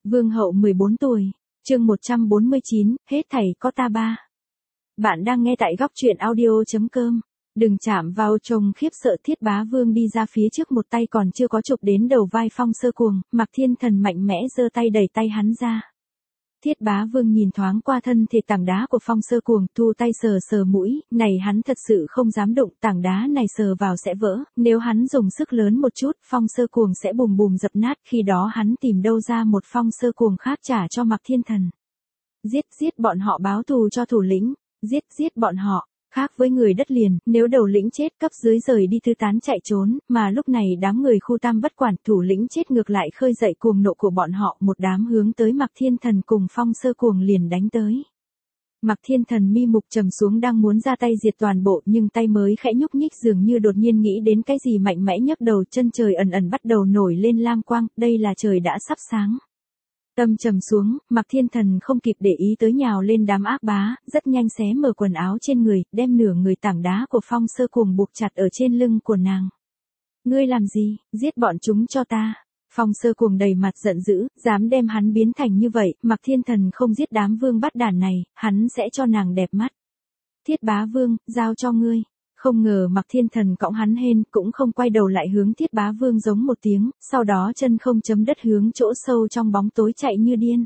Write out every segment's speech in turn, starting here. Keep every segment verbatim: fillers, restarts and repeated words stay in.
Vương hậu mười bốn tuổi, chương một trăm bốn mươi chín, hết thảy có ta ba. Bạn đang nghe tại góc truyện audio.com. Đừng chạm vào trông khiếp sợ. Thiết Bá Vương đi ra phía trước, một tay còn chưa có chụp đến đầu vai Phong Sơ Cuồng, Mạc Thiên Thần mạnh mẽ giơ tay đẩy tay hắn ra. Thiết Bá Vương nhìn thoáng qua thân thể tảng đá của Phong Sơ Cuồng, thu tay sờ sờ mũi, này hắn thật sự không dám đụng, tảng đá này sờ vào sẽ vỡ, nếu hắn dùng sức lớn một chút, Phong Sơ Cuồng sẽ bùm bùm dập nát, khi đó hắn tìm đâu ra một Phong Sơ Cuồng khác trả cho Mạc Thiên Thần. Giết, giết bọn họ, báo thù cho thủ lĩnh, giết, giết bọn họ. Khác với người đất liền, nếu đầu lĩnh chết, cấp dưới rời đi thư tán chạy trốn, mà lúc này đám người khu tam bất quản, thủ lĩnh chết ngược lại khơi dậy cuồng nộ của bọn họ, một đám hướng tới Mạc Thiên Thần cùng Phong Sơ Cuồng liền đánh tới. Mạc Thiên Thần mi mục trầm xuống, đang muốn ra tay diệt toàn bộ, nhưng tay mới khẽ nhúc nhích, dường như đột nhiên nghĩ đến cái gì mạnh mẽ, nhấc đầu, chân trời ẩn ẩn bắt đầu nổi lên lam quang, đây là trời đã sắp sáng. Tâm trầm xuống, Mạc Thiên Thần không kịp để ý tới, nhào lên đám ác bá, rất nhanh xé mở quần áo trên người, đem nửa người tảng đá của Phong Sơ Cuồng buộc chặt ở trên lưng của nàng. Ngươi làm gì, giết bọn chúng cho ta. Phong Sơ Cuồng đầy mặt giận dữ, dám đem hắn biến thành như vậy, Mạc Thiên Thần không giết đám vương bắt đản này, hắn sẽ cho nàng đẹp mắt. Thiết Bá Vương, giao cho ngươi. Không ngờ Mạc Thiên Thần cõng hắn hên, cũng không quay đầu lại hướng Thiết Bá Vương giống một tiếng, sau đó chân không chấm đất hướng chỗ sâu trong bóng tối chạy như điên.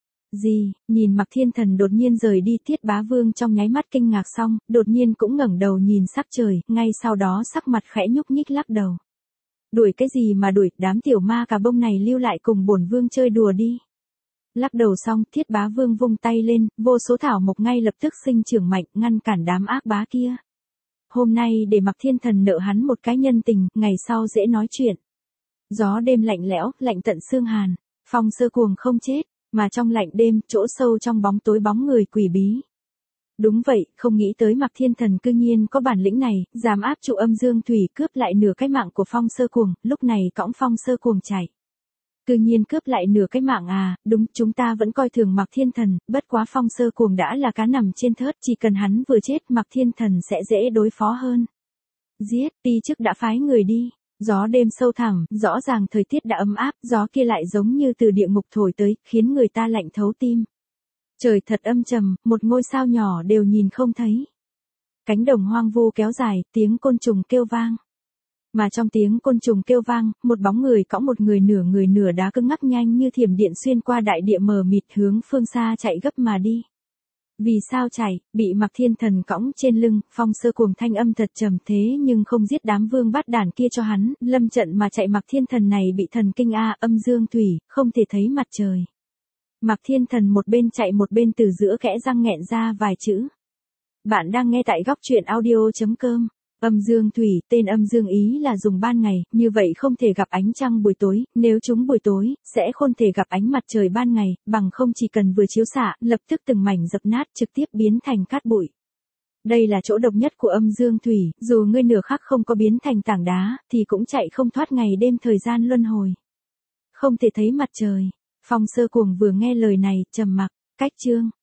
Gì, nhìn Mạc Thiên Thần đột nhiên rời đi, Thiết Bá Vương trong nháy mắt kinh ngạc, xong, đột nhiên cũng ngẩng đầu nhìn sắc trời, ngay sau đó sắc mặt khẽ nhúc nhích lắc đầu. Đuổi cái gì mà đuổi, đám tiểu ma cà bông này lưu lại cùng bổn vương chơi đùa đi. Lắc đầu xong, Thiết Bá Vương vung tay lên, vô số thảo mộc ngay lập tức sinh trưởng mạnh, ngăn cản đám ác bá kia. Hôm nay để Mạc Thiên Thần nợ hắn một cái nhân tình, ngày sau dễ nói chuyện. Gió đêm lạnh lẽo, lạnh tận xương hàn, Phong Sơ Cuồng không chết, mà trong lạnh đêm, chỗ sâu trong bóng tối bóng người quỷ bí. Đúng vậy, không nghĩ tới Mạc Thiên Thần cư nhiên có bản lĩnh này, dám áp trụ âm dương thủy, cướp lại nửa cái mạng của Phong Sơ Cuồng, lúc này cõng Phong Sơ Cuồng chạy. Cư nhiên cướp lại nửa cái mạng à, đúng, chúng ta vẫn coi thường Mạc Thiên Thần, bất quá Phong Sơ Cuồng đã là cá nằm trên thớt, chỉ cần hắn vừa chết Mạc Thiên Thần sẽ dễ đối phó hơn. Giết, ti chức đã phái người đi. Gió đêm sâu thẳm, rõ ràng thời tiết đã ấm áp, gió kia lại giống như từ địa ngục thổi tới, khiến người ta lạnh thấu tim. Trời thật âm trầm, một ngôi sao nhỏ đều nhìn không thấy. Cánh đồng hoang vu kéo dài, tiếng côn trùng kêu vang. Mà trong tiếng côn trùng kêu vang, một bóng người cõng một người nửa người nửa đá cứng ngắc nhanh như thiểm điện xuyên qua đại địa mờ mịt hướng phương xa chạy gấp mà đi. Vì sao chạy, bị Mạc Thiên Thần cõng trên lưng, Phong Sơ Cuồng thanh âm thật trầm, thế nhưng không giết đám vương bát đản kia cho hắn, lâm trận mà chạy. Mạc Thiên Thần này bị thần kinh a, âm dương thủy, không thể thấy mặt trời. Mạc Thiên Thần một bên chạy một bên từ giữa kẽ răng nghẹn ra vài chữ. Bạn đang nghe tại góc truyện audio.com. Âm dương thủy, tên âm dương ý là dùng ban ngày, như vậy không thể gặp ánh trăng buổi tối, nếu chúng buổi tối, sẽ không thể gặp ánh mặt trời ban ngày, bằng không chỉ cần vừa chiếu xạ, lập tức từng mảnh dập nát, trực tiếp biến thành cát bụi. Đây là chỗ độc nhất của âm dương thủy, dù ngươi nửa khắc không có biến thành tảng đá, thì cũng chạy không thoát ngày đêm thời gian luân hồi. Không thể thấy mặt trời. Phong Sơ Cuồng vừa nghe lời này, trầm mặc, cách chương.